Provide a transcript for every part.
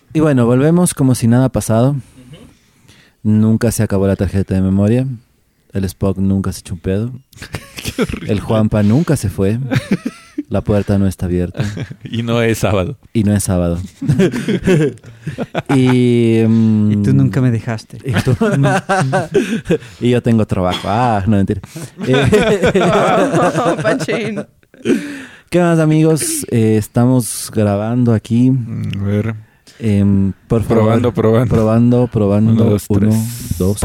Y bueno, volvemos como si nada ha pasado. Nunca se acabó la tarjeta de memoria. El Spock nunca se echó un pedo. Qué horrible. El Juanpa nunca se fue. La puerta no está abierta. Y no es sábado. Y no es sábado. y tú nunca me dejaste. Y, tú, y yo tengo trabajo. Ah, no, mentira. Panchín. ¿Qué más, amigos? Estamos grabando aquí. A ver. Por favor. Probando. 1, 2, 2.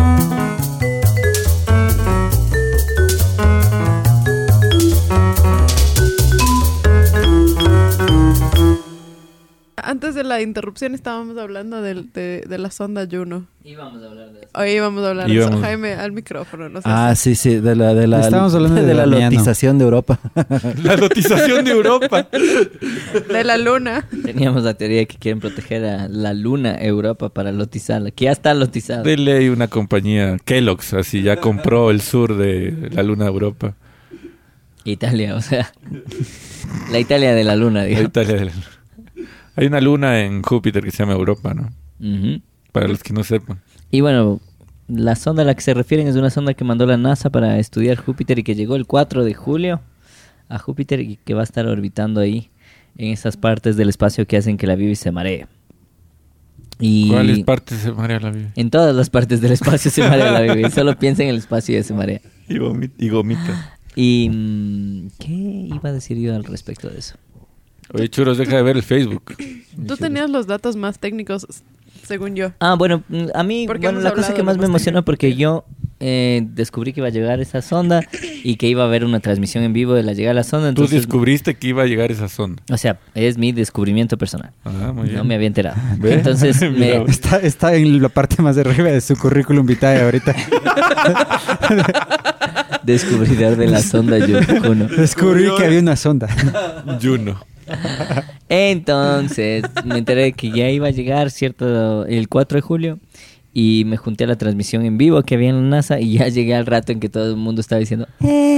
Antes de la interrupción estábamos hablando de la sonda Juno. Íbamos a hablar de eso. Hoy íbamos a hablar de eso. Jaime, al micrófono. No sé sí, de la estábamos hablando de la lotización de Europa. La lotización de Europa. De la luna. Teníamos la teoría de que quieren proteger a la luna Europa para lotizarla, que ya está lotizada. De ley una compañía, Kellogg's, así ya compró el sur de la luna Europa. Italia, o sea, la Italia de la luna, digamos. La Italia de la luna. Hay una luna en Júpiter que se llama Europa, ¿no? Uh-huh. Para los que no sepan. Y bueno, la sonda a la que se refieren es una sonda que mandó la NASA para estudiar Júpiter y que llegó el 4 de julio a Júpiter y que va a estar orbitando ahí en esas partes del espacio que hacen que la Bibi se maree. Y ¿cuáles partes se marea la Bibi? En todas las partes del espacio se marea la Bibi. Solo piensa en el espacio y ya se marea. Y gomita. ¿Y qué iba a decir yo al respecto de eso? Oye, Churos, deja de ver el Facebook. Tú tenías los datos más técnicos, según yo. Ah, bueno, a mí la cosa que más me emocionó porque yo descubrí que iba a llegar esa sonda y que iba a haber una transmisión en vivo de la llegada de la sonda. Entonces, tú descubriste que iba a llegar esa sonda. O sea, es mi descubrimiento personal. Ah, muy bien. No me había enterado. Entonces, está en la parte más de arriba de su currículum vitae ahorita. Descubridor de la sonda Juno. Descubrí que había una sonda. Juno. Entonces me enteré que ya iba a llegar el 4 de julio y me junté a la transmisión en vivo que había en la NASA y ya llegué al rato en que todo el mundo estaba diciendo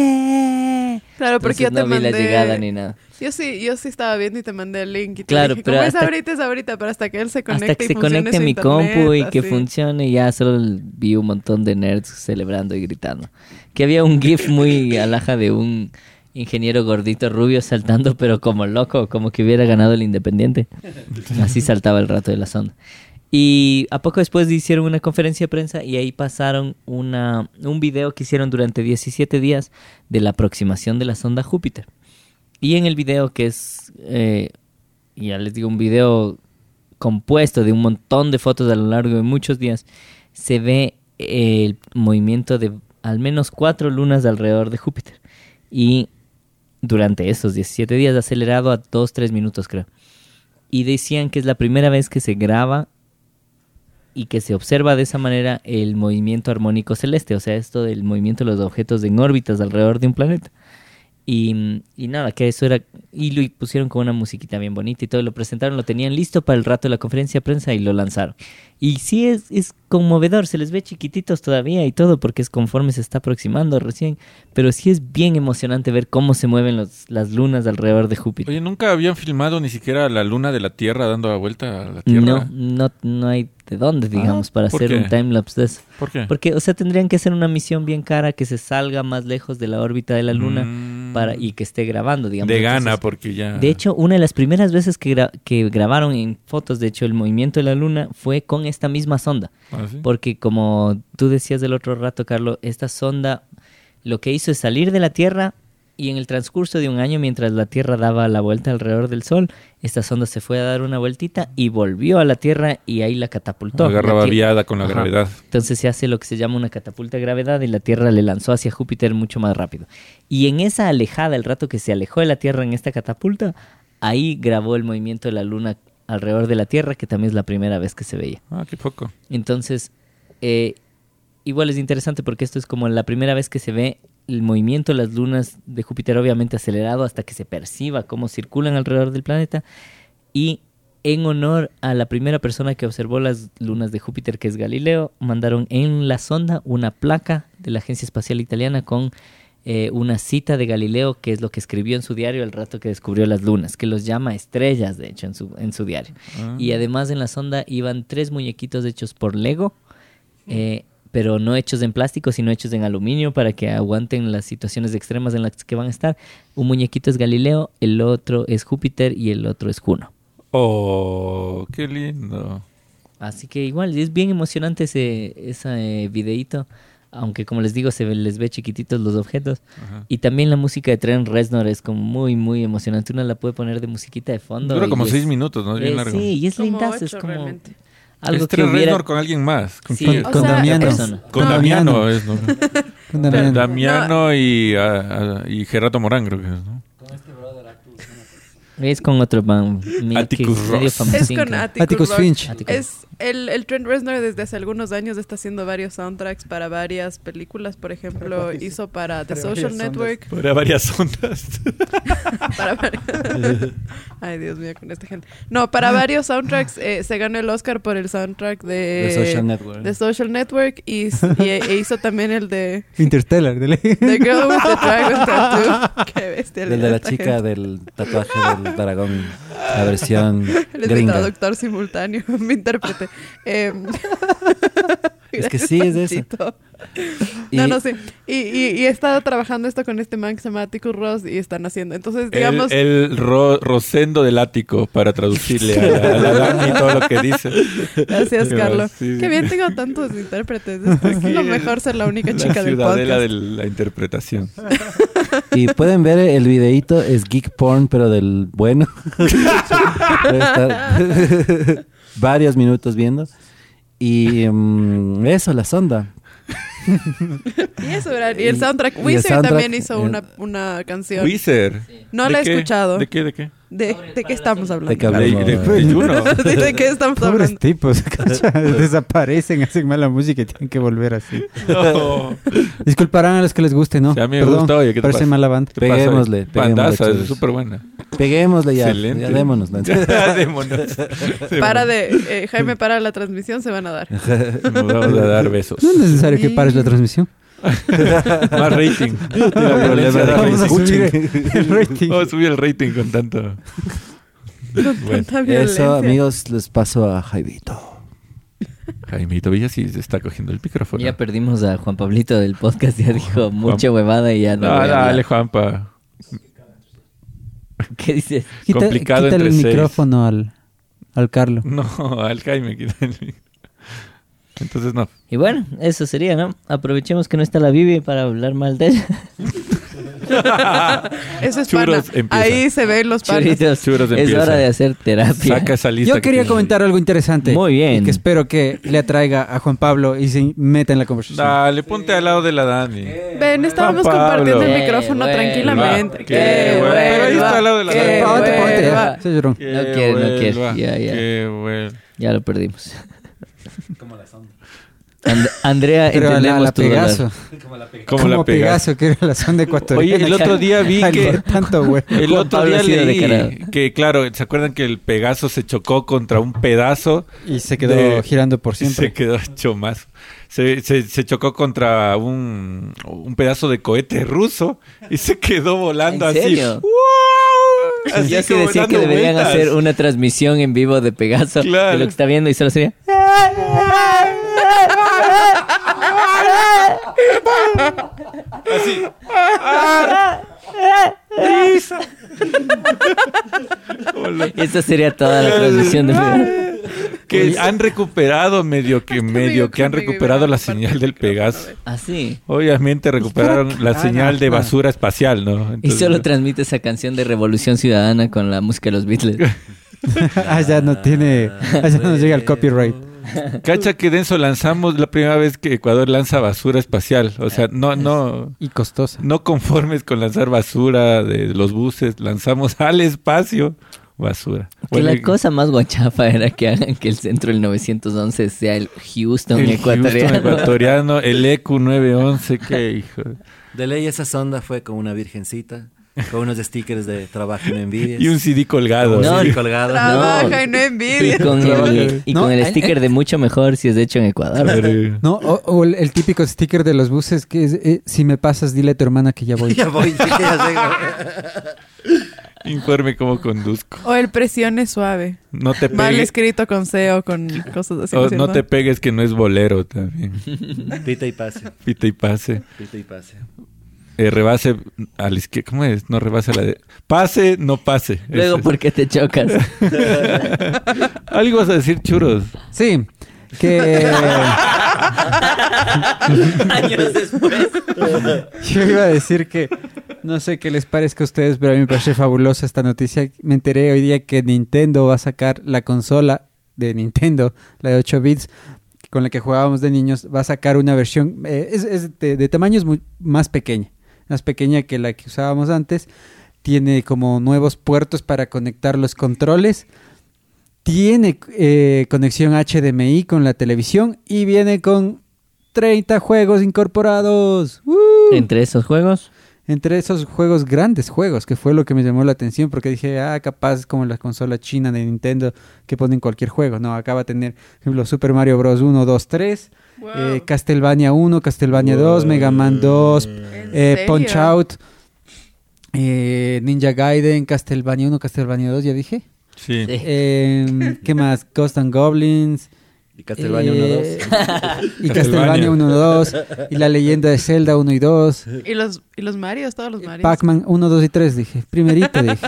claro, porque entonces, yo te mandé la llegada ni nada. Yo sí estaba viendo y te mandé el link y te claro, dije, pero como es ahorita, pero hasta que él se conecte hasta que se conecte a mi compu y que funcione, ya solo vi un montón de nerds celebrando y gritando. Que había un GIF muy alhaja de un ingeniero gordito rubio saltando, pero como loco, como que hubiera ganado el Independiente. Así saltaba el rato de la sonda. Y a poco después hicieron una conferencia de prensa y ahí pasaron un video que hicieron durante 17 días de la aproximación de la sonda Júpiter. Y en el video, que es, ya les digo, un video compuesto de un montón de fotos a lo largo de muchos días, se ve el movimiento de al menos 4 lunas alrededor de Júpiter. Y durante esos 17 días acelerado a 2-3 minutos, creo. Y decían que es la primera vez que se graba y que se observa de esa manera el movimiento armónico celeste, o sea, esto del movimiento de los objetos en órbitas alrededor de un planeta. Y nada, que eso era... Y lo pusieron con una musiquita bien bonita y todo, lo presentaron, lo tenían listo para el rato de la conferencia de prensa y lo lanzaron. Y sí es conmovedor, se les ve chiquititos todavía y todo, porque es conforme se está aproximando recién, pero sí es bien emocionante ver cómo se mueven las lunas alrededor de Júpiter. Oye, ¿nunca habían filmado ni siquiera la luna de la Tierra dando la vuelta a la Tierra? No hay de dónde, digamos, para hacer un timelapse de eso. ¿Por qué? Porque, o sea, tendrían que hacer una misión bien cara que se salga más lejos de la órbita de la luna y que esté grabando, digamos. De gana, porque ya... De hecho, una de las primeras veces que grabaron en fotos, de hecho, el movimiento de la luna fue con esta misma sonda. ¿Ah, sí? Porque como tú decías del otro rato, Carlos, esta sonda lo que hizo es salir de la Tierra y en el transcurso de un año, mientras la Tierra daba la vuelta alrededor del Sol, esta sonda se fue a dar una vueltita y volvió a la Tierra y ahí la catapultó. Agarraba viada con la Ajá. gravedad. Entonces se hace lo que se llama una catapulta de gravedad y la Tierra le lanzó hacia Júpiter mucho más rápido. Y en esa alejada, el rato que se alejó de la Tierra en esta catapulta, ahí grabó el movimiento de la Luna alrededor de la Tierra, que también es la primera vez que se veía. Ah, qué poco. Entonces, igual es interesante porque esto es como la primera vez que se ve el movimiento de las lunas de Júpiter, obviamente acelerado hasta que se perciba cómo circulan alrededor del planeta. Y en honor a la primera persona que observó las lunas de Júpiter, que es Galileo, mandaron en la sonda una placa de la Agencia Espacial Italiana con una cita de Galileo, que es lo que escribió en su diario el rato que descubrió las lunas, que los llama estrellas, de hecho, en su diario. Y además en la sonda iban 3 muñequitos hechos por Lego, pero no hechos en plástico, sino hechos en aluminio para que aguanten las situaciones extremas en las que van a estar. Un muñequito es Galileo, el otro es Júpiter y el otro es Juno. Oh, qué lindo. Así que igual, es bien emocionante ese videíto, aunque como les digo, les ve chiquititos los objetos. Ajá. Y también la música de Trent Reznor es como muy, muy emocionante. Uno la puede poner de musiquita de fondo. Dura como y 6 minutos, ¿no? Es bien largo. Sí, y es Como lindazo, es 8 como realmente. algo es que Trent hubiera... Reznor con alguien más. ¿Con Sí, quién? Con O sea, Damiano. es- Con No. Damiano es, ¿no? Con Damiano. Damiano y Gerardo Morán, creo que es, ¿no? Es con otro man. Atticus medio Ross. famosín, Es con creo. Atticus Ross. Finch. Atticus. Es el Trent Reznor desde hace algunos años está haciendo varios soundtracks para varias películas. Por ejemplo, hizo para The Social Network. Para varias ondas. Para varios... Ay, Dios mío, con esta gente. No, para varios soundtracks se ganó el Oscar por el soundtrack The Social Network. The Social Network e hizo también el de Interstellar, de ley. The Girl with the Dragon Tattoo. Qué bestia. El de la chica del tatuaje del dragón, la versión Él es mi gringa. traductor simultáneo, mi intérprete. Es que sí, es de eso. Chito. Y- No, sí. Y he estado trabajando esto con este man que se llama Atticus Ross y están haciendo. Entonces, digamos... Rosendo del ático para traducirle a la Dani todo lo que dice. Gracias, Qué Carlos. sí, sí. Qué bien tengo tantos intérpretes. Es lo mejor ser la única chica La del ciudadela podcast. de la interpretación. Y pueden ver el videíto, es geek porn, pero del bueno. Puede estar varios minutos viendo. Y eso, la sonda. Y eso, ¿verdad? Y el soundtrack. y el Wizard soundtrack, también hizo una canción. Wizard. No ¿De la he qué? escuchado. ¿De qué? ¿De qué? ¿De qué estamos hablando? De que hablemos. De Juno. ¿De qué estamos Pobres hablando? tipos, ¿cacha? Desaparecen, hacen mala música y tienen que volver así. No. Disculparán a los que les guste, ¿no? Sí, a mí me Perdón, gusta, oye, ¿qué te parece pasa? mala banda. ¿Qué pasa? Peguémosle, Bandaza, chavos. es súper buena. Peguémosle ya. Excelente. Ya démonos. ¿no? Démonos. Para de... Jaime, para la transmisión, se van a dar. Nos vamos a dar besos. No es necesario que pares la transmisión. Más rating. La violencia da Vamos a rating. subir el rating. Vamos a subir el rating con tanto. Bueno, Tanta violencia. Eso, amigos, les paso a Jaivito. Jaimito Villa sí se está cogiendo el micrófono. Ya perdimos a Juan Pablito del podcast, ya dijo mucha huevada y ya no. voy a hablar. Dale, Juanpa. ¿Qué dices? Complicado quítale entre el seis. micrófono al Carlos. No, al Jaime. Entonces no. Y bueno, eso sería, ¿no? Aprovechemos que no está la Bibi para hablar mal de ella. Eso es Churros pana. empieza. Ahí se ven los panas. Churitos, Churros es empieza. hora de hacer terapia. Saca esa lista. Yo que quería tienes. comentar algo interesante. Muy bien. Y que espero que le atraiga a Juan Pablo y se meta en la conversación. Dale, ponte al lado de la Dani. Ven, estábamos Juan Pablo. compartiendo el Qué micrófono bueno. tranquilamente. Qué bueno. Pero ahí está al lado de la qué Dani. Ponte, bueno. ya. Soy llorón. Qué No quiere, no quiere. vuelva, Ya. Qué bueno. Ya lo perdimos. Andrea, Pero entendemos la tu dolor. Pegaso. ¿Cómo la pegas? Pegaso, que era la sonda ecuatoriana. Oye, el otro día vi Ay, que... por tanto, güey. El Juan otro Pablo día ha sido leí declarado. que, claro, ¿se acuerdan que el Pegaso se chocó contra un pedazo? Y se quedó de- girando por Se siempre. quedó hecho más. Se chocó contra un pedazo de cohete ruso y se quedó volando ¿En así. serio? ¡Wow! Así Yo sí como decía que dando deberían vueltas. hacer una transmisión en vivo de Pegaso Claro. de lo que está viendo y solo sería... Así. Esa sería toda la transmisión de Pegaso. Que han recuperado medio que han recuperado la señal del Pegaso. Así. Obviamente recuperaron la señal de basura espacial, ¿no? Y Entonces, solo transmite esa canción de Revolución Ciudadana con la música de los Beatles. Ya no tiene. Ya no llega el copyright. cacha que denso lanzamos la primera vez que Ecuador lanza basura espacial. O sea, no Y costosa. conformes con lanzar basura de los buses, lanzamos al espacio basura. Que Bueno, la cosa más guachafa era que hagan que el centro del 911 sea el Houston el ecuatoriano. Houston ecuatoriano, el EQ 911, qué hijo. De ley esa sonda fue con una virgencita Con unos stickers de trabajo y no envidias. Y un CD colgado. No, Sí, colgado. Trabaja y no Y envidia. No, con el el- sticker de mucho mejor si es hecho en Ecuador. No, o el típico sticker de los buses que es, si me pasas, dile a tu hermana que ya voy. Ya voy, sí que ya sé. Informe cómo conduzco. O el presione suave. No te Mal pegues. escrito con C o con cosas así. O no ¿cierto? te pegues que no es bolero también. Pita y pase. Pita y pase. Pita y pase. Rebase a la izquierda. ¿Cómo es? No rebase a la de... Pase, no pase. Luego, Eso es. ¿por qué te chocas? Algo vas a decir, churos. Sí, que Años después. yo iba a decir que no sé qué les parezca a ustedes, pero a mí me parece fabulosa esta noticia. Me enteré hoy día que Nintendo va a sacar la consola de Nintendo, la de 8 bits, con la que jugábamos de niños, va a sacar una versión, es de tamaños más pequeña que la que usábamos antes. Tiene como nuevos puertos para conectar los controles. Tiene conexión HDMI con la televisión y viene con 30 juegos incorporados. ¡Woo! Entre esos juegos, Entre esos juegos, grandes juegos, que fue lo que me llamó la atención, porque dije, capaz como la consola china de Nintendo que ponen cualquier juego. No, acá va a tener, por ejemplo, Super Mario Bros. 1, 2, 3, Wow. Castlevania 1, Castlevania 2, Mega Man 2, ¿En serio? Punch Out, Ninja Gaiden, Castlevania 1, Castlevania 2, ya dije. Sí. Sí. ¿Qué más? Ghost and Goblins. Y Castlevania 1, 2. Y Castlevania 1, 2. Y la leyenda de Zelda 1 y 2. ¿Y los Marios? Todos los Marios. Pac-Man 1, 2 y 3, dije. Primerito, dije.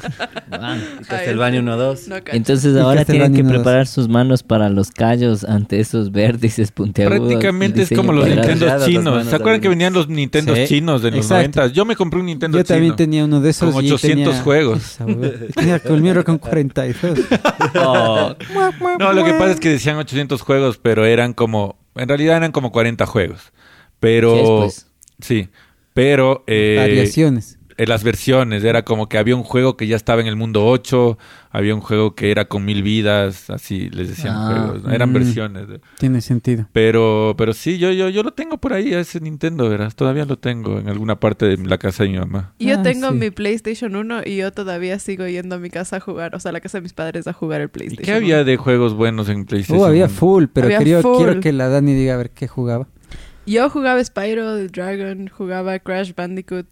Y Castlevania 1, 2. No, cacho. entonces Y ahora tienen que Castlevania 1, preparar sus manos para los callos ante esos vértices puntiagudos. Prácticamente el es diseño como los cuadrado. Nintendos Cuadradas, las chinos. manos ¿Se acuerdan que habilitas. venían los Nintendos Sí, chinos de los exacto. 90? Yo me compré un Nintendo Yo chino. también tenía uno de esos. Con y 800 tenía- juegos. Esa hueva. Tenía el mío era con 42. Oh. No, lo que pasa es que decían 800 juegos, pero eran como... En realidad eran como 40 juegos. Pero... Sí, pues. Sí, pero... Variaciones. en las versiones, era como que había un juego que ya estaba en el mundo 8, había un juego que era con 1000 vidas, así les decían juegos, ¿no? Eran versiones. Tiene sentido. Pero sí, yo lo tengo por ahí, ese Nintendo, verás, todavía lo tengo en alguna parte de la casa de mi mamá. Yo tengo sí. mi PlayStation 1 y yo todavía sigo yendo a mi casa a jugar, o sea, a la casa de mis padres a jugar el ¿Y PlayStation. qué había 1. de juegos buenos en PlayStation? Había 1? full, pero Había quiero full. que la Dani diga a ver qué jugaba. Yo jugaba Spyro the Dragon, jugaba Crash Bandicoot,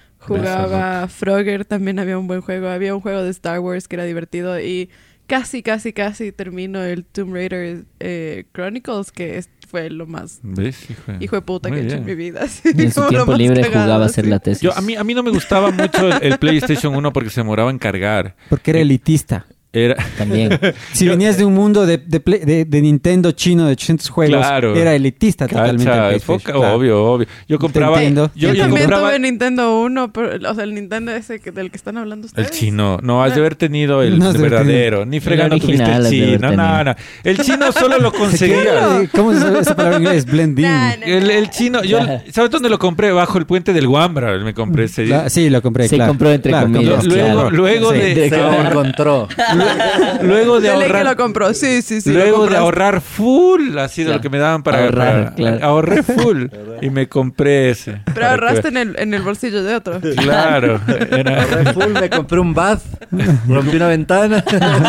jugaba Frogger, también había un buen juego. Había un juego de Star Wars que era divertido y casi termino el Tomb Raider Chronicles, que fue lo más ¿Ves? hijo de puta Muy que he hecho en bien. mi vida. así, En su como lo tiempo más libre cagado, jugaba a así. hacer la tesis. A mí no me gustaba mucho el PlayStation 1 porque se demoraba en cargar. Porque era elitista. Era... También. Si venías de un mundo de Nintendo chino de 800 juegos, Claro. era elitista totalmente. Cacha, el es foca- PlayStation, claro. obvio. Yo compraba... entiendo. Yo Yo también compraba tuve Nintendo 1, pero, o sea, el Nintendo ese del que están hablando el ustedes. chino. No, has de haber tenido el No has de haber verdadero. Ni fregando El tuviste original el has de haber chino. tenido. No. El chino solo lo conseguías. ¿Cómo se llama esa palabra en inglés? Blending. Nah, nah. El chino, yo, ¿sabes dónde lo compré? Bajo el puente del Wambra, me compré ese. Sí, lo compré, Se claro. compró entre Claro, comillas, compró. claro. Luego Sí. de, Se lo encontró. luego de De ley que lo ahorrar, compró, sí. lo luego de compraste. ahorrar full, ha sido Claro. lo que me daban para Ahorrar, claro. ahorré full y me compré ese. Pero Para ahorraste que- en el bolsillo de otro. Claro, era- Ahorré full, me compré un bath, rompí una ventana.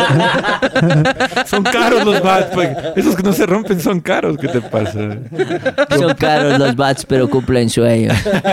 son caros los bats, pues. Esos que no se rompen son caros, ¿qué te pasa? Son caros los bats, pero cumplen sueños.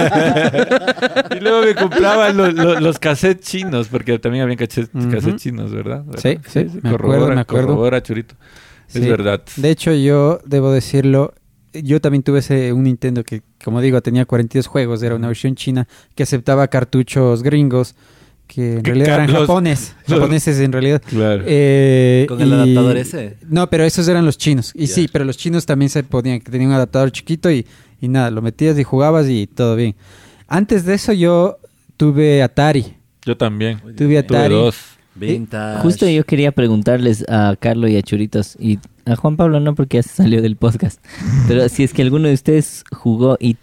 Y luego me compraban los cassettes chinos, porque también había cassettes chinos, ¿verdad? Sí, me Corrobora, acuerdo. corrobora, Churito. Es Sí. verdad. De hecho, yo debo decirlo, yo también tuve un Nintendo que, como digo, tenía 42 juegos, era una versión china que aceptaba cartuchos gringos, que en Que realidad eran los- japoneses en realidad. Claro. ¿Con el adaptador ese? No, pero esos eran los chinos. Y Ya. sí, pero los chinos también se podían, que tenían un adaptador chiquito y nada, lo metías y jugabas y todo bien. Antes de eso yo tuve Atari. Yo también. Tuve Tuve Atari. 2. Vintage. Justo yo quería preguntarles a Carlos y a Churitos, y a Juan Pablo no porque ya se salió del podcast, pero si es que alguno de ustedes jugó E.T.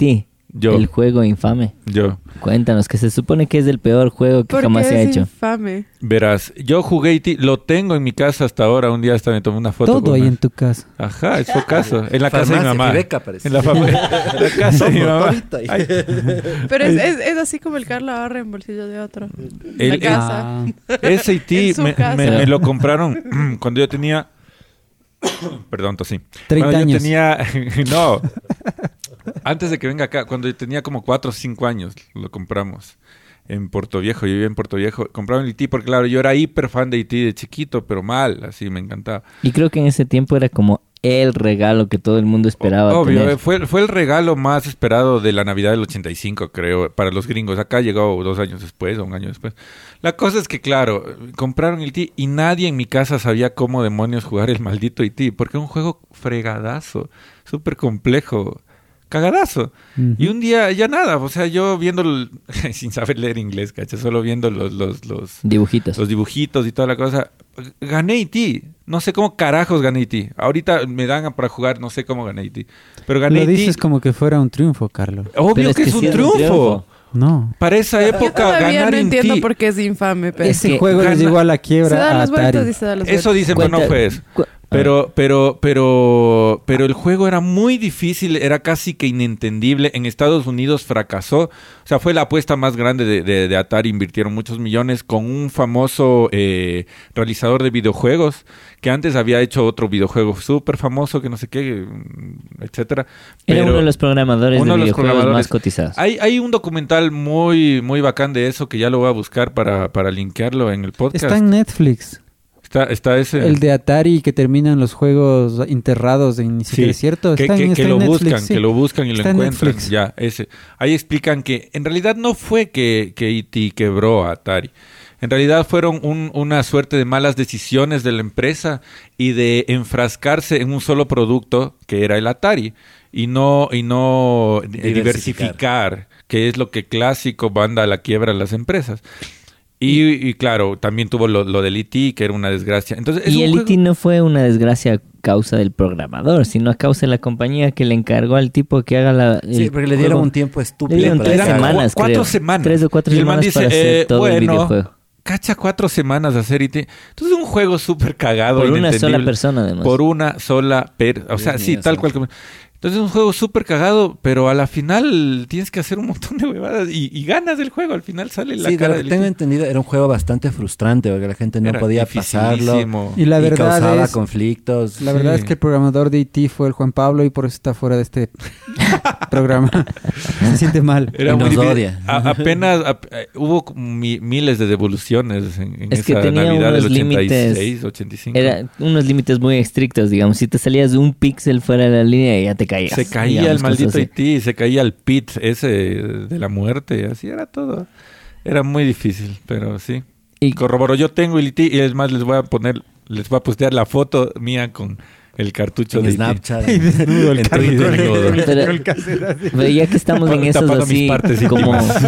Yo. El juego infame. Yo. Cuéntanos, que se supone que es el peor juego que ¿Por jamás qué se ha es hecho. infame? Verás, yo jugué E.T., lo tengo en mi casa hasta ahora. Un día hasta me tomé una foto. Todo con ahí una- en tu casa. Ajá, es su caso. En la casa de mi Farmacia, mamá. Tribeca, parece. En la casa de mi mamá. Ahorita. Ay, Pero es así como el Carlos ahorra en bolsillo de otro. El- La el- casa. Ah, ese E.T. En su me, casa. me lo compraron cuando yo tenía... Perdón, tosí. 30 Cuando yo años. tenía... No. Antes de que venga acá, cuando yo tenía como 4 o 5 años, lo compramos en Puerto Viejo. Yo vivía en Puerto Viejo. Compraron el E.T. porque, claro, yo era hiper fan de E.T. de chiquito, pero mal, así me encantaba. Y creo que en ese tiempo era como el regalo que todo el mundo esperaba Obvio, tener. fue el regalo más esperado de la Navidad del 85, creo, para los gringos. Acá llegó 2 años después o 1 año después. La cosa es que, claro, compraron el E.T. y nadie en mi casa sabía cómo demonios jugar el maldito E.T. porque es un juego fregadazo, súper complejo, cagadazo. Ujú. Y un día ya nada, o sea, yo viendo, sin saber leer inglés, ¿cachai? Solo viendo los Dibujitos. dibujitos y toda la cosa. Gané E.T. No sé cómo carajos gané E.T. Ahorita me dan para jugar, no sé cómo gané E.T. Pero gané Lo E.T. dices como que fuera un triunfo, Carlos. Obvio Pero que es un sí triunfo. No. Para esa Yo época, todavía ganar no en entiendo E.T. por qué es infame, pero Ese que juego les gana- llegó a la se quiebra da a las vueltas Atari. y se da las Eso vueltas. dicen, pero no Cuenta- fue eso. cu- Pero el juego era muy difícil, era casi que inentendible. En Estados Unidos fracasó. O sea, fue la apuesta más grande de Atari. Invirtieron muchos millones con un famoso realizador de videojuegos que antes había hecho otro videojuego súper famoso, que no sé qué, etcétera. Era Pero uno de los programadores uno de de los videojuegos programadores. más cotizados. Hay un documental muy, muy bacán de eso que ya lo voy a buscar para linkearlo en el podcast. Está en Netflix. Está ese. El de Atari que terminan los juegos enterrados en ni siquiera Sí, es cierto. que, Está que- en- que está lo en Netflix, buscan, sí. que lo buscan y lo Está en encuentran. Netflix. Ya, ese. Ahí explican que en realidad no fue que E.T. quebró a Atari. En realidad fueron una suerte de malas decisiones de la empresa y de enfrascarse en un solo producto que era el Atari y no diversificar, que es lo que clásico manda a la quiebra a las empresas. Y claro, también tuvo lo del E.T., que era una desgracia. Entonces, es Y un el juego- E.T. no fue una desgracia a causa del programador, sino a causa de la compañía que le encargó al tipo que haga la... Sí, el porque le dieron juego. un tiempo Le estúpido. dieron para 3 hacer. semanas, 4 creo. semanas. 3 o 4 Y el man semanas dice, para hacer todo el bueno, videojuego. cacha 4 semanas de hacer E.T. Entonces un juego súper cagado. Por una inentendible. sola persona, además. Por una sola o sea, Dios sí, mío, tal sí. cual. Entonces es un juego súper cagado, pero a la final tienes que hacer un montón de huevadas y ganas del juego. Al final sale la Sí, de cara lo que del tengo E.T. entendido, era un juego bastante frustrante porque la gente no Era podía pasarlo dificilísimo. Y la y verdad causaba es... conflictos. La verdad Sí. es que el programador de E.T. fue el Juan Pablo y por eso está fuera de este programa. Se siente mal. Era Y muy nos difícil. odia. Apenas hubo como miles de devoluciones en Es que esa tenía Navidad del unos 86, límites. 85. Era unos límites muy estrictos, digamos. Si te salías de un píxel fuera de la línea, ya te caías. Se caía digamos, el cosas maldito así. E.T., se caía el pit ese de la muerte, así era todo. Era muy difícil, pero sí. Y- Corroboró, yo tengo el E.T. y es más, les voy a postear la foto mía con el cartucho En de E.T. Snapchat. Y desnudo el En Carlos. Twitter. Pero- El casero así. Pero ya que estamos en esos Tapando mis así partes como íntimas.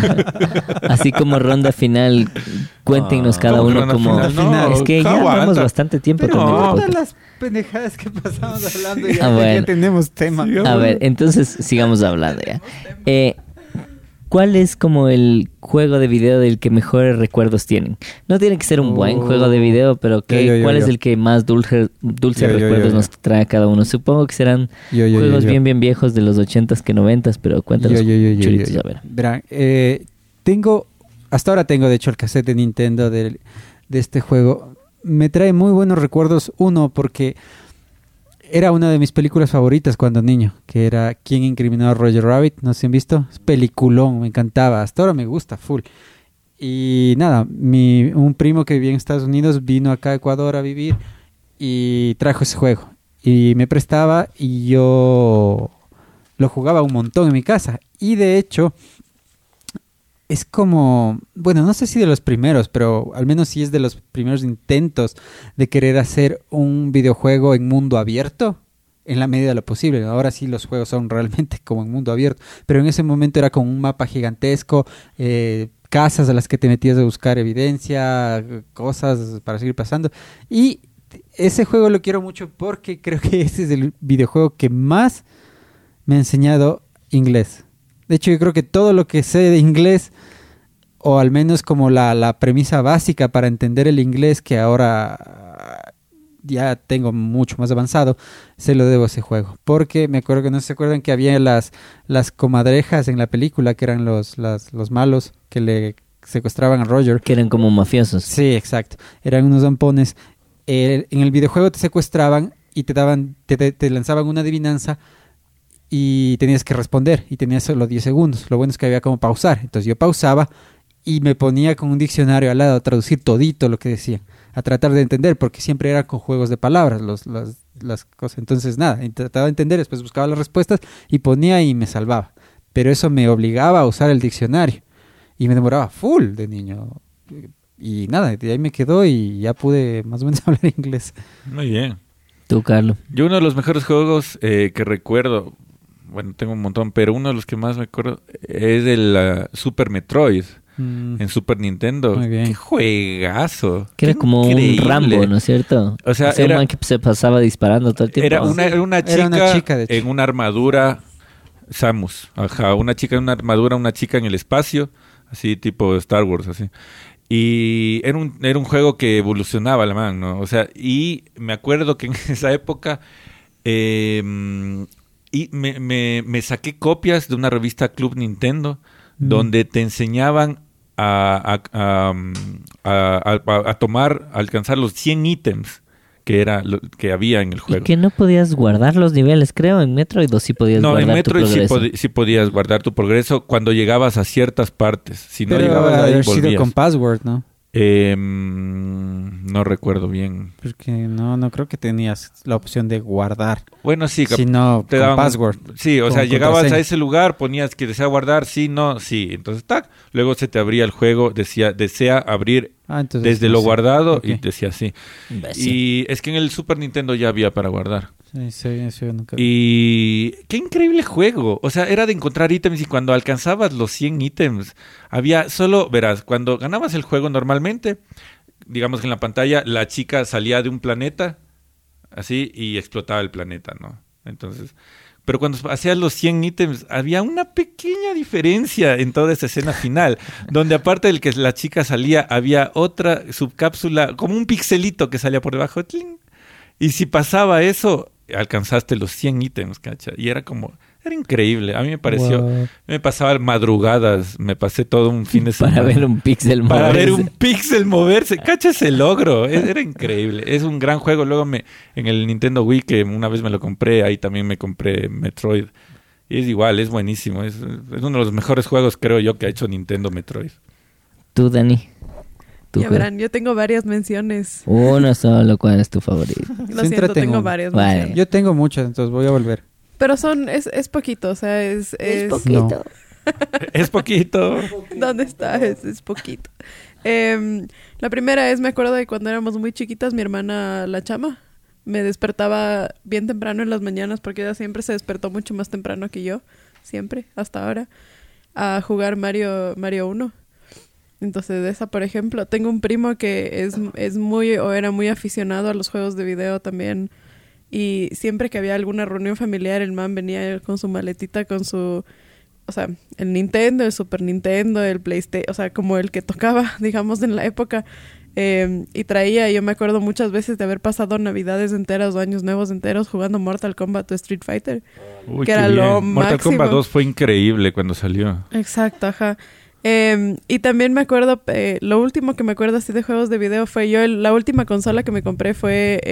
así como ronda final, cuéntenos Ah, cada ¿cómo que uno ronda como final? No, es que ya aguanta. vamos bastante tiempo Pero con el no. Todas podcast. las pendejadas que pasamos hablando ya, Ah, bueno. ya tenemos tema. Sí, A ver, entonces sigamos hablando ya. ¿Cuál es como el juego de video del que mejores recuerdos tienen? No tiene que ser un buen juego de video, pero ¿cuál es el que más dulces recuerdos nos trae a cada uno? Supongo que serán juegos bien viejos de los 80s que 90s, pero cuéntanos, churitos, a ver. Verán, hasta ahora tengo de hecho el cassette de Nintendo de este juego. Me trae muy buenos recuerdos, uno porque era una de mis películas favoritas cuando niño, que era ¿Quién incriminó a Roger Rabbit? No sé si han visto, es peliculón, me encantaba, hasta ahora me gusta, full. Y nada, un primo que vivía en Estados Unidos vino acá a Ecuador a vivir y trajo ese juego. Y me prestaba y yo lo jugaba un montón en mi casa. Y de hecho, es como, bueno, no sé si de los primeros, pero al menos sí es de los primeros intentos de querer hacer un videojuego en mundo abierto, en la medida de lo posible. Ahora sí los juegos son realmente como en mundo abierto, pero en ese momento era con un mapa gigantesco, casas a las que te metías a buscar evidencia, cosas para seguir pasando. Y ese juego lo quiero mucho porque creo que ese es el videojuego que más me ha enseñado inglés. De hecho, yo creo que todo lo que sé de inglés, o al menos como la premisa básica para entender el inglés, que ahora ya tengo mucho más avanzado, se lo debo a ese juego. Porque me acuerdo que no se acuerdan que había las comadrejas en la película, que eran los malos que le secuestraban a Roger. Que eran como mafiosos. Sí, exacto. Eran unos zampones. En el videojuego te secuestraban y te lanzaban una adivinanza y tenías que responder y tenías solo 10 segundos. Lo bueno es que había como pausar. Entonces yo pausaba y me ponía con un diccionario al lado a traducir todito lo que decían, a tratar de entender, porque siempre era con juegos de palabras las cosas. Entonces nada, trataba de entender, después buscaba las respuestas y ponía y me salvaba. Pero eso me obligaba a usar el diccionario y me demoraba full de niño. Y nada, de ahí me quedó y ya pude más o menos hablar inglés. Muy bien. Tú, Carlos. Yo uno de los mejores juegos que recuerdo, bueno, tengo un montón, pero uno de los que más me acuerdo es el Super Metroid en Super Nintendo. Muy bien. ¡Qué juegazo! Que era ¡Qué como increíble! un Rambo, ¿no es cierto? O sea, un man que se pasaba disparando todo el tiempo. Era una chica, Era una chica, de hecho. en una armadura, Samus, ajá, una chica en una armadura, una chica en el espacio, así tipo Star Wars, así. Y era un juego que evolucionaba la man, ¿no? O sea, y me acuerdo que en esa época y me saqué copias de una revista Club Nintendo donde te enseñaban a alcanzar los 100 ítems que era lo que había en el juego. Y que no podías guardar los niveles, creo, en Metroid, o sí podías No, guardar en Metroid tu progreso. sí podías guardar tu progreso cuando llegabas a ciertas partes. Si no Pero llegabas ahí, haber sido volvías. con password, ¿no? No recuerdo bien. Porque no creo que tenías la opción de guardar, Bueno, sí. sino te con daban password. Sí, o con sea, llegabas contraseña. a ese lugar, ponías que desea guardar, sí, no, sí. Entonces, tac. Luego se te abría el juego, decía, desea abrir Entonces, desde no lo sé. guardado Ok. y decía sí. Imbécil. Y es que en el Super Nintendo ya había para guardar. Sí, nunca. Y qué increíble juego. O sea, era de encontrar ítems y cuando alcanzabas los 100 ítems, había solo, verás, cuando ganabas el juego normalmente, digamos que en la pantalla la chica salía de un planeta, así, y explotaba el planeta, ¿no? Entonces, pero cuando hacías los 100 ítems, había una pequeña diferencia en toda esa escena final, donde aparte del que la chica salía, había otra subcápsula, como un pixelito que salía por debajo, ¡tling! Y si pasaba eso, alcanzaste los 100 ítems, ¿cacha? Y era increíble. A mí me pareció, Wow. me pasaba madrugadas, me pasé todo un fin de semana. Para ver un píxel moverse. Para ver un píxel moverse. ¿Cacha ese logro? Era increíble. Es un gran juego. Luego en el Nintendo Wii, que una vez me lo compré, ahí también me compré Metroid. Y es igual, es buenísimo. Es uno de los mejores juegos, creo yo, que ha hecho Nintendo Metroid. Tú, Dani. Ya verán, yo tengo varias menciones. Uno solo, ¿cuál es tu favorito? Lo Siempre siento, tengo tengo uno. varias Vale. menciones. Yo tengo muchas, entonces voy a volver. Pero es poquito, o sea, es poquito. Es poquito. ¿Dónde está? Es poquito. La primera es, me acuerdo de cuando éramos muy chiquitas, mi hermana La Chama me despertaba bien temprano en las mañanas, porque ella siempre se despertó mucho más temprano que yo, siempre, hasta ahora, a jugar Mario 1. Entonces, de esa, por ejemplo, tengo un primo que es muy, o era muy aficionado a los juegos de video también. Y siempre que había alguna reunión familiar, el man venía con su maletita, con su, o sea, el Nintendo, el Super Nintendo, el PlayStation, o sea, como el que tocaba, digamos, en la época. Y traía, yo me acuerdo muchas veces de haber pasado navidades enteras o años nuevos enteros jugando Mortal Kombat o Street Fighter. Uy, Que qué era bien. lo Mortal máximo. Kombat 2 fue increíble cuando salió. Exacto, ajá. Y también me acuerdo, lo último que me acuerdo así de juegos de video fue la última consola que me compré fue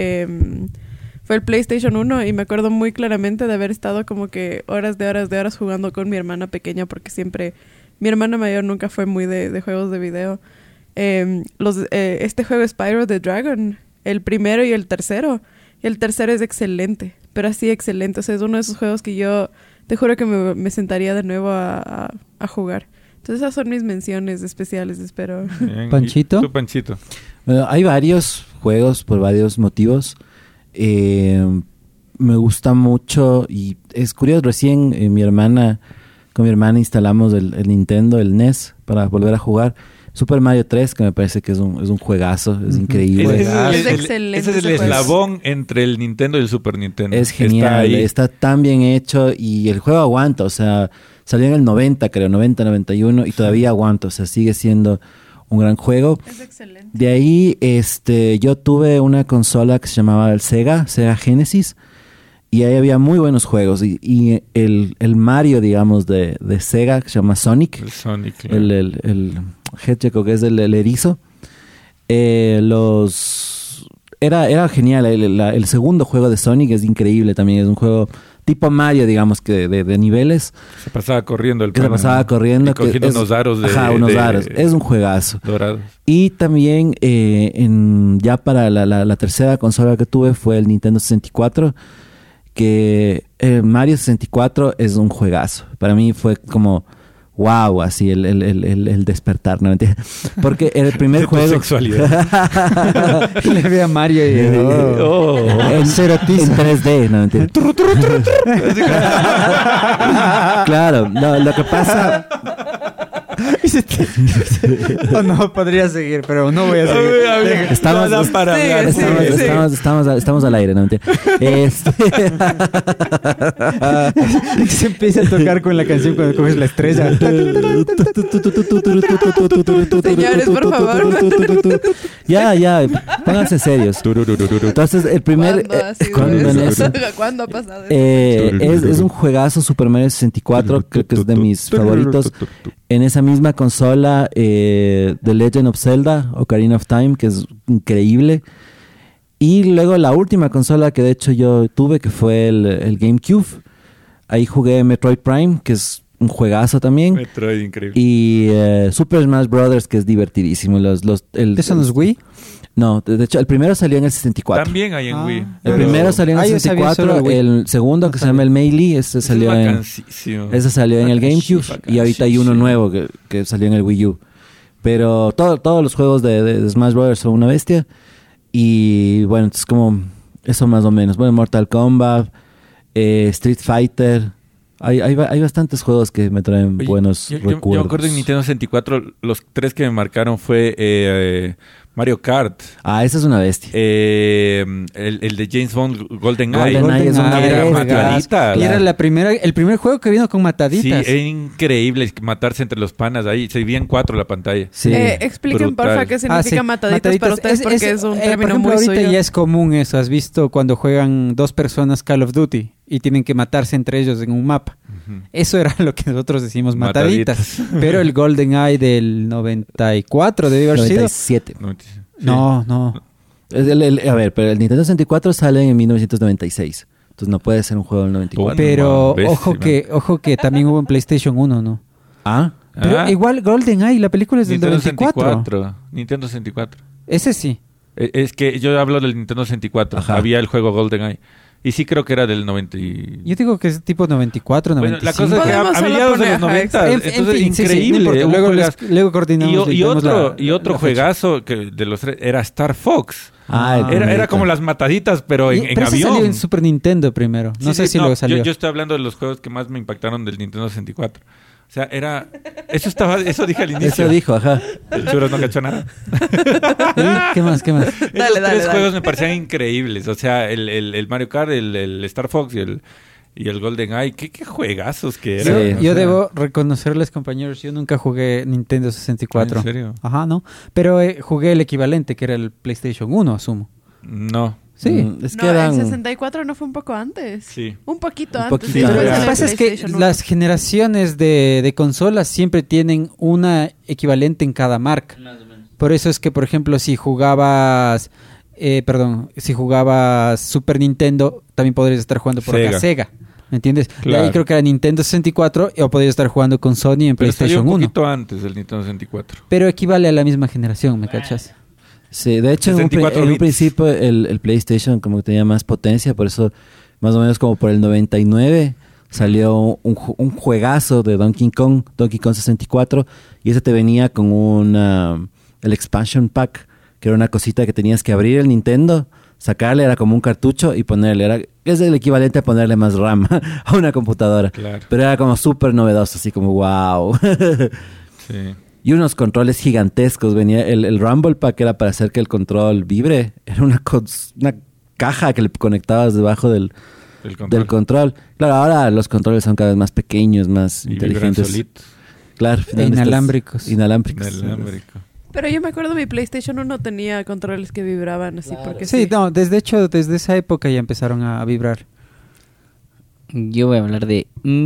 el PlayStation 1 y me acuerdo muy claramente de haber estado como que horas de horas jugando con mi hermana pequeña porque siempre, mi hermana mayor nunca fue muy de juegos de video. Este juego Spyro the Dragon, el primero y el tercero es excelente, pero así excelente, o sea, es uno de esos juegos que yo te juro que me sentaría de nuevo a jugar. Entonces esas son mis menciones especiales, espero. Bien. ¿Panchito? ¿Y tú, Panchito? Bueno, hay varios juegos por varios motivos. Me gusta mucho y es curioso, recién con mi hermana instalamos el Nintendo, el NES, para volver a jugar. Super Mario 3, que me parece que es un juegazo, es increíble. Es excelente Ese es el ese juego. eslabón entre el Nintendo y el Super Nintendo. Es genial, Está ahí. está tan bien hecho y el juego aguanta, o sea, salió en el 90, creo, 90, 91 y todavía aguanta, o sea, sigue siendo un gran juego. Es excelente. De ahí, yo tuve una consola que se llamaba el Sega Genesis, y ahí había muy buenos juegos. Y el Mario, digamos, de Sega, que se llama Sonic, El Sonic. Claro. el Hedgehog, que es el erizo, era genial. El segundo juego de Sonic es increíble también, es un juego tipo Mario, digamos, que de niveles. Se pasaba corriendo el Que se pana, pasaba ¿no? corriendo. Y cogiendo unos aros unos aros. Es un juegazo. dorados. Y también ya para la tercera consola que tuve fue el Nintendo 64, que Mario 64 es un juegazo. Para mí fue como wow, así el despertar, ¿no? Porque el primer De tu juego... sexualidad. Le ve a Mario y... en 3D, no mentira. Claro, no, lo que pasa... Oh, no, podría seguir, pero no voy a seguir. Estamos, No da para Sí, hablar. sí. estamos al aire, no mentira. Se empieza a tocar con la canción cuando coges la estrella. Señores, por favor. Ya, pónganse serios. Entonces, el primer... ¿Cuándo ha sido ¿cuándo en eso? eso? ¿Cuándo ha pasado eso? Es un juegazo, Super Mario 64, creo que es de mis favoritos. En esa misma consola, The Legend of Zelda, Ocarina of Time, que es increíble. Y luego la última consola que de hecho yo tuve, que fue el GameCube. Ahí jugué Metroid Prime, que es un juegazo también. Metroid, increíble. Y Super Smash Brothers, que es divertidísimo. ¿Eso no es Wii? No, de hecho, el primero salió en el 64. También hay en Wii. El pero- primero salió en el yo sabía 64, solo el Wii. el segundo, que se llama el Melee, ese Ese salió es en... bacanísimo. Ese salió en el GameCube Bacanísimo. y ahorita hay uno nuevo que salió en el Wii U. Pero todos los juegos de Smash Bros. Son una bestia. Y bueno, es como eso más o menos. Bueno, Mortal Kombat, Street Fighter. Hay bastantes juegos que me traen Oye, buenos yo recuerdos. me acuerdo en Nintendo 64, los tres que me marcaron fue Mario Kart, Esa es una bestia. el de James Bond, GoldenEye. GoldenEye es una que era bestia. matadita. Y era el primer juego que vino con Sí, mataditas. era increíble matarse entre los panas ahí. Se dividían 4 la pantalla. Sí. Expliquen, Brutal. porfa, qué significa Sí, mataditas para ustedes, porque es un por término ejemplo, muy ahorita suyo. ya es común eso. ¿Has visto cuando juegan dos personas Call of Duty y tienen que matarse entre ellos en un mapa? Eso era lo que nosotros decimos mataditas. Pero el GoldenEye del 94 debe haber sido... 97. No. A ver, pero el Nintendo 64 sale en 1996. Entonces no puede ser un juego del 94. Pero Bestia, ojo que también hubo en PlayStation 1, ¿no? Ah, Pero igual GoldenEye, la película es del Nintendo 94. Nintendo 64. Ese sí. Es que yo hablo del Nintendo 64. Ajá. Había el juego GoldenEye. Y sí creo que era del 90. Yo digo que es tipo 94, Bueno, 95. la cosa es que Podemos a solo mediados de poner, los ajá, 90, En entonces fin, sí, increíble. no importa. un Luego, juegazo. luego coordinamos. Y otro la fecha. juegazo que de los tres era Star Fox. el Era bonito. como las mataditas, pero en Pero ese avión. salió en Super Nintendo primero. No Sí, sé sí, si luego salió. Yo estoy hablando de los juegos que más me impactaron del Nintendo 64. O sea, eso dije al inicio. Eso dijo, ajá. El Churos no cachó nada. ¿Qué más? Dale, Esos dale, tres dale. juegos me parecían increíbles. O sea, el Mario Kart, el Star Fox y el GoldenEye. ¿Qué juegazos que Sí. eran? Yo O sea, debo reconocerles, compañeros, yo nunca jugué Nintendo 64. ¿En serio? Ajá, ¿no? Pero jugué el equivalente, que era el PlayStation 1, asumo. No. Sí. Es que No, eran... el 64 no fue un poco antes. Sí. Un poquito Un antes. poquito y después antes. Lo que salió pasa el es que PlayStation 1. las generaciones de consolas siempre tienen una equivalente en cada marca. Por eso es que, por ejemplo, si jugabas Super Nintendo, también podrías estar jugando por acá Sega. ¿Me entiendes? Y Claro. ahí creo que era Nintendo 64 o podrías estar jugando con Sony en Pero salió PlayStation un 1. poquito antes del Nintendo 64. Pero equivale a la misma generación, ¿me cachas? Sí, de hecho, en 64 un bits. principio el PlayStation como que tenía más potencia, por eso más o menos como por el 99 salió un juegazo de Donkey Kong 64, y ese te venía con el expansion pack, que era una cosita que tenías que abrir el Nintendo, sacarle, era como un cartucho y ponerle, es el equivalente a ponerle más RAM a una computadora. Claro. Pero era como súper novedoso, así como wow. Sí. y unos controles gigantescos. Venía el Rumble Pack, era para hacer que el control vibre. Era una caja que le conectabas debajo del control. Claro, ahora los controles son cada vez más pequeños, más Y inteligentes. solitos. Claro. Inalámbricos. Inalámbricos. Inalámbrico. Pero yo me acuerdo mi PlayStation 1 tenía controles que vibraban así, Claro. porque Sí, no, desde esa época ya empezaron a vibrar. Yo voy a hablar de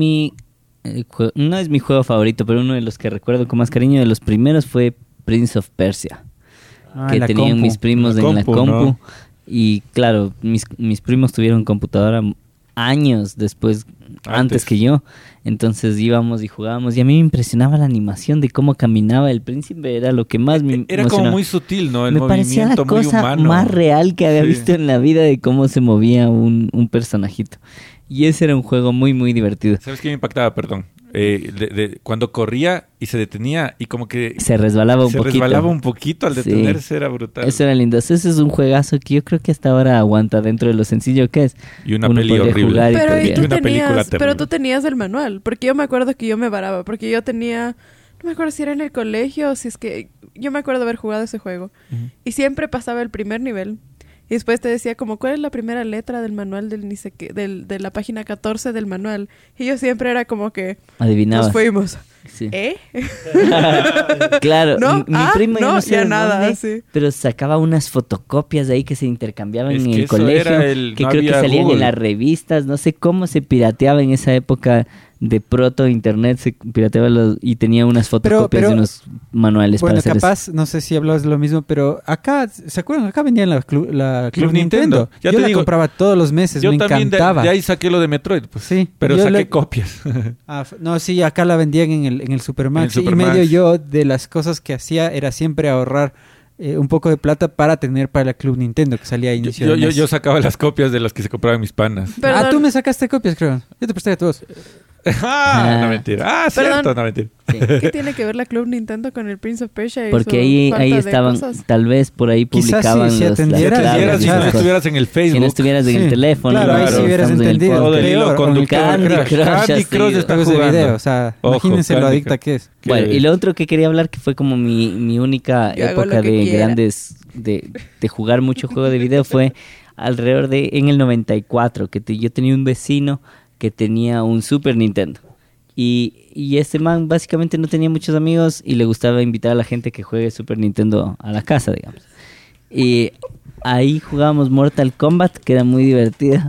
no es mi juego favorito, pero uno de los que recuerdo con más cariño de los primeros fue Prince of Persia. Que la tenían compu. mis primos La en la compu, compu. ¿no? Y claro, mis primos tuvieron computadora años después, antes que yo. Entonces íbamos y jugábamos. Y a mí me impresionaba la animación de cómo caminaba el príncipe. Era lo que más me Era emocionaba. como muy sutil, ¿no? El Me parecía la movimiento muy cosa humano. más real que había Sí. visto en la vida de cómo se movía un personajito. Y ese era un juego muy, muy divertido. ¿Sabes qué me impactaba? Perdón. Cuando corría y se detenía y como que Se resbalaba un se poquito. resbalaba un poquito al Sí. detenerse, era brutal. Eso era lindo. Ese es un juegazo que yo creo que hasta ahora aguanta dentro de lo sencillo que es. Y una Uno peli podría horrible. jugar y Pero, podría- ¿y tú Una película tenías, terrible. pero tú tenías el manual, porque yo me acuerdo que yo me varaba, porque yo tenía, no me acuerdo si era en el colegio o si es que, yo me acuerdo haber jugado ese juego, y siempre pasaba el primer nivel, y después te decía como, ¿cuál es la primera letra del manual del ni sé qué, de la página 14 del manual? Y yo siempre era como que, Adivinabas. nos fuimos, Sí. ¿eh? Claro, ¿No? mi primo yo no, no sé ya de nada, dónde, sí. pero sacaba unas fotocopias de ahí que se intercambiaban Es en que el eso colegio, era el- que no creo que había salían Google. en las revistas, no sé cómo se pirateaba en esa época de proto internet, se pirateaba y tenía unas fotocopias pero- de unos manuales para Bueno, hacer eso. capaz, no sé si hablas de lo mismo, pero acá, ¿se acuerdan? Acá vendían la Club Club Nintendo. Nintendo. Ya Yo te la digo, compraba todos los meses, Yo me también encantaba. de ahí saqué lo de Metroid, pues. Sí, Pero yo saqué le- copias. No, sí, acá la vendían en el Supermax. En el Supermax. Y medio yo de las cosas que hacía era siempre ahorrar un poco de plata para tener para la Club Nintendo, que salía a inicio de mes. Yo sacaba las copias de las que se compraban mis panas. Perdón. Tú me sacaste copias, creo. Yo te presté a todos. No mentira. Perdón. Cierto, no mentira. Sí. ¿Qué tiene que ver la Club Nintendo con el Prince of Persia? y Porque su ahí falta de estaban, cosas? tal vez por ahí Quizás publicaban si las atendieras, claves Si y no esas cosas. estuvieras en el Facebook. Si no estuvieras en el Sí, teléfono, claro, ahí sí hubieras estamos en el entendido. podcast. Todo el hilo Peor, conductor. Candy Crush Candy ha Crush sido. está Juegos de jugando. video, o sea, Ojo, imagínense lo Candy adicta Crush. que es. Bueno, Que- y lo otro que quería hablar que fue como mi única Yo hago lo época que de quiera. grandes de jugar mucho juego de video fue alrededor de en el 94 yo tenía un vecino que tenía un Super Nintendo y este man básicamente no tenía muchos amigos y le gustaba invitar a la gente que juegue Super Nintendo a la casa, digamos. Y ahí jugábamos Mortal Kombat, que era muy divertida.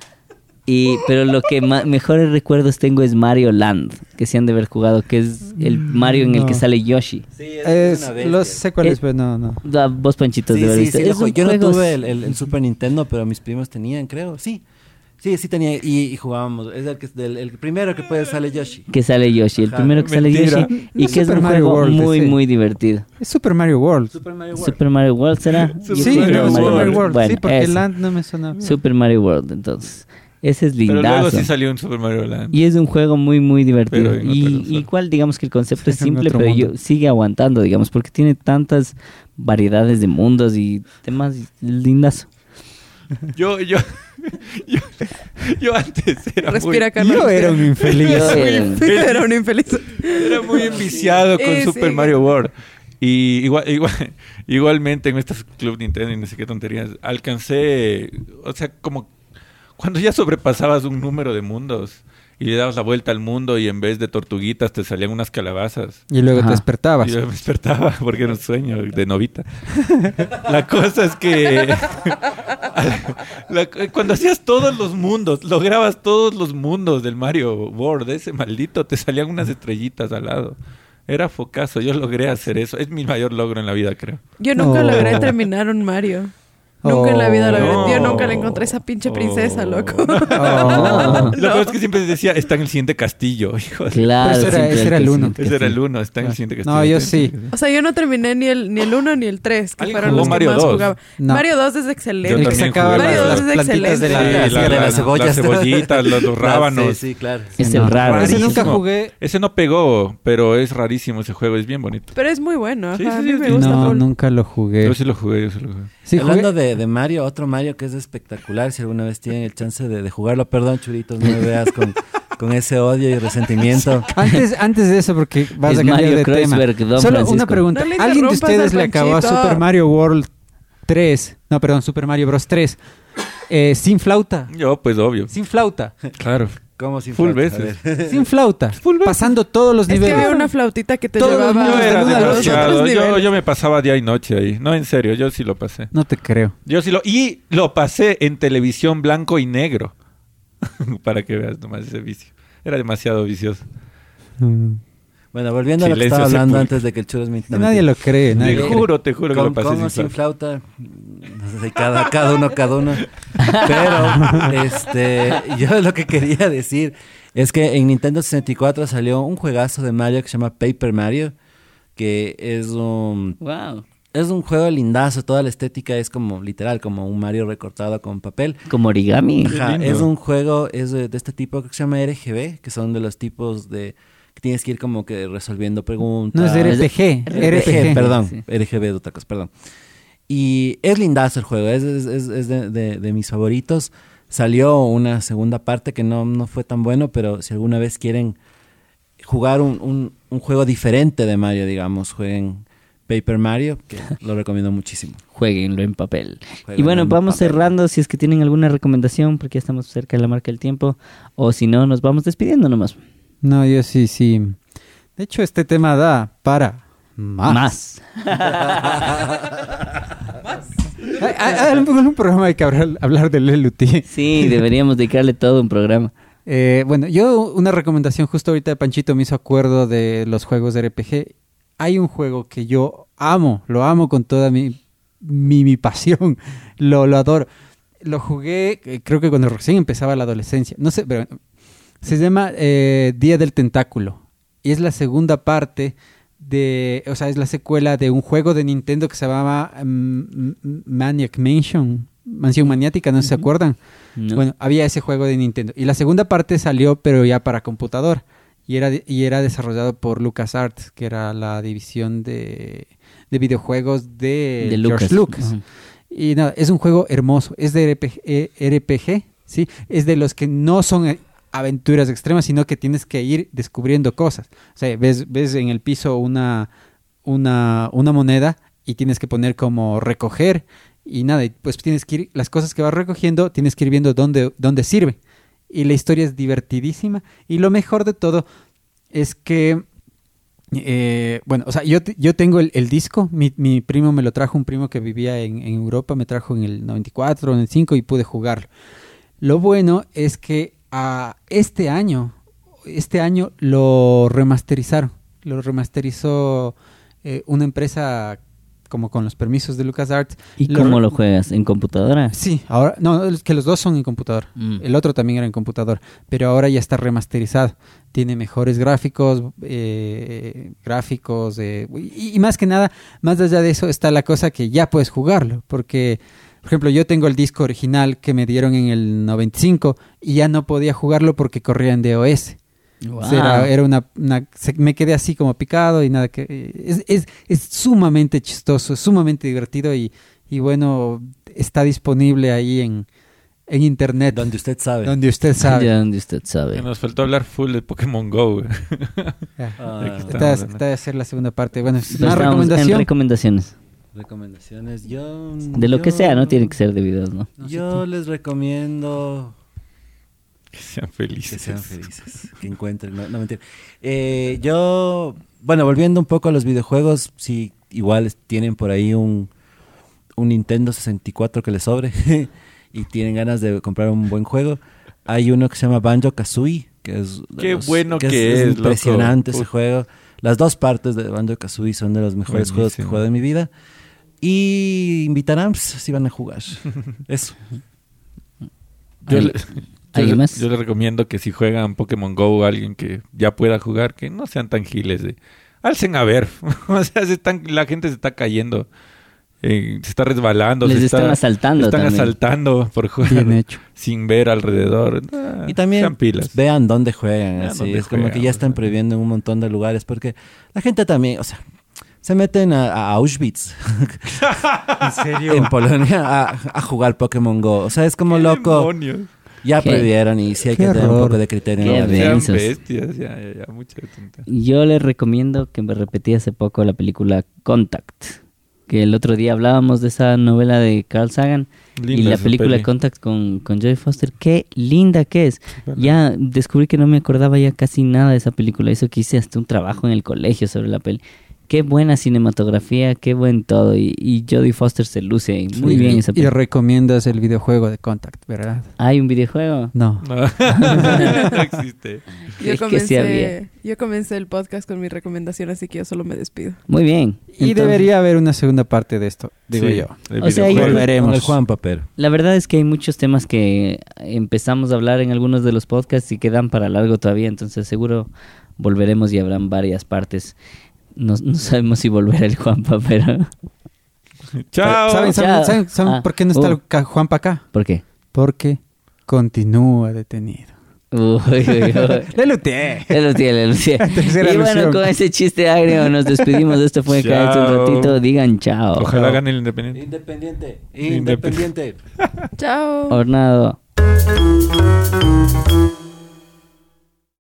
Pero lo que mejores recuerdos tengo es Mario Land, que se han de haber jugado, que es el Mario en el que No. sale Yoshi. Los sé cuáles, pero no. Vos, Panchitos, Sí, de haber sí, visto. sí, Es un yo no juego- tuve el Super Nintendo, pero mis primos tenían, creo. Sí tenía y jugábamos. Es el primero que puede sale Yoshi. que sale Yoshi, el Ajá. primero que sale Mentira. Yoshi y Es que es Super un Mario juego World, muy ese. muy divertido. Es Super Mario World. Super Mario World. Super Mario World será. Super Sí, Mario no, Super World. Mario World. Bueno, Sí, porque ese. Land no me suena. Super Mario World, entonces. Ese es Pero luego lindazo. sí salió un Super Mario Land. Y es un juego muy, muy divertido. Pero en otra Y cosa. igual, digamos que el concepto es En simple, otro pero mundo. sigue aguantando, digamos, porque tiene tantas variedades de mundos y temas lindazo. Yo antes era Respira, muy, Carlos. Yo era un infeliz. Yo era- Era un infeliz. era muy enviciado con Sí. Super Mario World. Y igualmente en estas Club Nintendo y no sé qué tonterías, alcancé, o sea, como cuando ya sobrepasabas un número de mundos y le dabas la vuelta al mundo y en vez de tortuguitas te salían unas calabazas. Y luego Ajá. te Y despertabas. yo me despertaba porque era un sueño de novita. La cosa es que cuando hacías todos los mundos, lograbas todos los mundos del Mario World, ese maldito, te salían unas estrellitas al lado. Era focazo, yo logré hacer eso. Es mi mayor logro en la vida, creo. Yo nunca No. logré terminar un Mario. Nunca en la vida logré. No. Yo nunca le encontré esa pinche princesa, loco. Oh. Lo peor es que siempre decía, está en el siguiente castillo, hijo de... Claro. Pero ese era- siempre ese era el que uno. sí, que Ese era sí. el 1, está en el siguiente castillo. No, yo sí. O sea, yo no terminé ni el 1 ni el 3, que ¿Alguien fueron jugó los que Mario más 2? jugaba. No. Mario 2 es Yo excelente. El que también sacaba jugué Mario las 2 es plantitas de excelente. la... Sí, de las cebollas. Las cebollitas, los rábanos. Sí, claro. Es No. el raro. Ese Rarísimo. nunca jugué. Ese no pegó, pero es rarísimo ese juego, es bien bonito. Pero es muy bueno. Ajá, Sí, sí, a mí sí, me sí. gusta No, full. nunca lo jugué. Yo sí lo jugué. Sí, Hablando jugué. de Mario, otro Mario que es espectacular, si alguna vez tienen el chance de jugarlo. Perdón, churitos, no me veas con con ese odio y resentimiento. Antes de eso, porque vas Es a cambiar Mario de tema. Kreuzberg, don Solo Francisco. una pregunta. No le ¿Alguien de interrumpas ustedes al le acabó a Panchito. Super Mario World 3? No, perdón, Super Mario Bros. 3. Sin flauta. Yo, pues obvio. Sin flauta. Claro. ¿Cómo sin Full flauta? veces. A ver. Sin flauta. Full veces. Pasando todos los Es que niveles. había una flautita que te Todos los llevaba niveles No de era uno a los demasiado. otros niveles. Yo me pasaba día y noche ahí. No, en serio, yo sí lo pasé. No te creo. Y lo pasé en televisión blanco y negro. Para que veas nomás ese vicio. Era demasiado vicioso. Bueno, volviendo a lo que Silencio estaba hablando sepulcro. antes de que el churros me... no, Nadie mentira. lo cree. Nadie Te lo cree. juro que lo Con pasé o sin sin flauta. flauta, no sé, cada uno. Pero yo lo que quería decir es que en Nintendo 64 salió un juegazo de Mario que se llama Paper Mario, que es un juego lindazo. Toda la estética es como literal, como un Mario recortado con papel. Como origami. Ajá, lindo. es un juego de este tipo que se llama RGB, que son de los tipos de que tienes que ir como que resolviendo preguntas. No es RPG. RPG, perdón. Sí. RGB de otra cosa, perdón. Y es lindazo el juego, es de mis favoritos. Salió una segunda parte que no fue tan bueno, pero si alguna vez quieren jugar un juego diferente de Mario, digamos, jueguen Paper Mario, que lo recomiendo muchísimo. Jueguenlo en papel. Jueguenlo Y bueno, en vamos papel. cerrando si es que tienen alguna recomendación, porque ya estamos cerca de la marca del tiempo. O si no, nos vamos despidiendo nomás. No, yo sí. De hecho, este tema da para más. Hay un programa hay que hablar del LLUT. Sí, deberíamos dedicarle todo un programa. Bueno, yo una recomendación justo ahorita de Panchito me hizo acuerdo de los juegos de RPG. Hay un juego que yo lo amo con toda mi pasión, lo adoro. Lo jugué, creo que cuando recién empezaba la adolescencia, no sé, pero se llama Día del Tentáculo y es la segunda parte es la secuela de un juego de Nintendo que se llamaba Maniac Mansion, Mansión Maniática, no sé si se acuerdan. ¿No? Bueno, había ese juego de Nintendo. Y la segunda parte salió, pero ya para computador. Y era desarrollado por LucasArts, que era la división de videojuegos de George Lucas. Ujú. Y nada, es un juego hermoso. Es de RPG, ¿sí? Es de los que no son aventuras extremas, sino que tienes que ir descubriendo cosas. O sea, ves en el piso una moneda y tienes que poner como recoger y nada, y pues tienes que ir, las cosas que vas recogiendo, tienes que ir viendo dónde sirve. Y la historia es divertidísima. Y lo mejor de todo es que, bueno, o sea, yo tengo el disco. Mi primo me lo trajo, un primo que vivía en Europa, me trajo en el 94, en el 5 y pude jugarlo. Lo bueno es que este año lo remasterizaron. Lo remasterizó una empresa como con los permisos de LucasArts. ¿Y cómo lo juegas? ¿En computadora? Sí, ahora, no, es que los dos son en computador. El otro también era en computador, pero ahora ya está remasterizado. Tiene mejores gráficos, y más que nada, más allá de eso está la cosa que ya puedes jugarlo, porque, por ejemplo, yo tengo el disco original que me dieron en el 95 y ya no podía jugarlo porque corría en DOS. Wow. O sea, me quedé así como picado y nada que es sumamente chistoso, es sumamente divertido y bueno, está disponible ahí en internet Donde usted sabe. donde usted sabe. Ya donde usted sabe. Nos faltó hablar full de Pokémon Go. güey. Ya. Ah, Está de hacer la segunda parte. Bueno, Entonces, una estamos en recomendación. recomendaciones. recomendaciones. De lo que sea, ¿no? Tiene que ser de videos, ¿no? Yo les recomiendo Que sean que felices. sean felices, que encuentren, no mentira. Yo, bueno, volviendo un poco a los videojuegos, si igual tienen por ahí un Nintendo 64 que les sobre y tienen ganas de comprar un buen juego, hay uno que se llama Banjo-Kazooie, que es Qué bueno que es, impresionante loco. ese juego. Las dos partes de Banjo-Kazooie son de los mejores juegos que he Buenísimo. jugado en mi vida. Y invitarán pues, si van a jugar. Eso. ¿Alguien más? Yo les recomiendo que si juegan Pokémon Go a alguien que ya pueda jugar, que no sean tan giles. Alcen a ver. O sea, la gente se está cayendo. Se está resbalando. Les se están asaltando están también. asaltando por jugar Bien hecho. sin ver alrededor. Y también Sean pilas. pues, vean dónde juegan. Vean Así. dónde Es como juegan, que ya están o sea. prohibiendo en un montón de lugares porque la gente también, o sea, se meten a Auschwitz ¿En serio? en Polonia a jugar Pokémon Go. O sea, es como ¿Qué loco. demonios? Ya ¿Qué? prohibieron y sí hay que Qué tener un horror. poco de criterio. Qué ¿no? bien. Sean Densos. bestias, ya, mucha tontería. Yo les recomiendo que me repetí hace poco la película Contact, que el otro día hablábamos de esa novela de Carl Sagan y Linda la esa película peli. Contact con Jodie Foster. Qué linda que es. Ya descubrí que no me acordaba ya casi nada de esa película. Eso que hice hasta un trabajo en el colegio sobre la peli. Qué buena cinematografía, qué buen todo. Y Jodie Foster se luce ahí. Muy bien esa Y película. recomiendas el videojuego de Contact, ¿verdad? ¿Hay un videojuego? No. No, no existe. Es que sí había. Yo comencé el podcast con mi recomendación, así que yo solo me despido. Muy bien. Y Entonces, debería haber una segunda parte de esto, digo Sí, yo. el O sea, videojuego. Volveremos. Con el Juan Papero. la verdad es que hay muchos temas que empezamos a hablar en algunos de los podcasts y quedan para largo todavía, entonces seguro volveremos y habrán varias partes. No sabemos si volverá el Juanpa, pero... Chao. ¿Saben Chao. por qué no está Ah. el Juanpa acá? ¿Por qué? Porque continúa detenido. Uy, uy, uy. Le luteé. Le luteé. Tercera Y bueno, alusión. con ese chiste agrio nos despedimos. Esto fue Cállate un Chao. ratito. Digan chao. Ojalá gane el Independiente. Independiente. Independiente. Independiente. Chao. Hornado.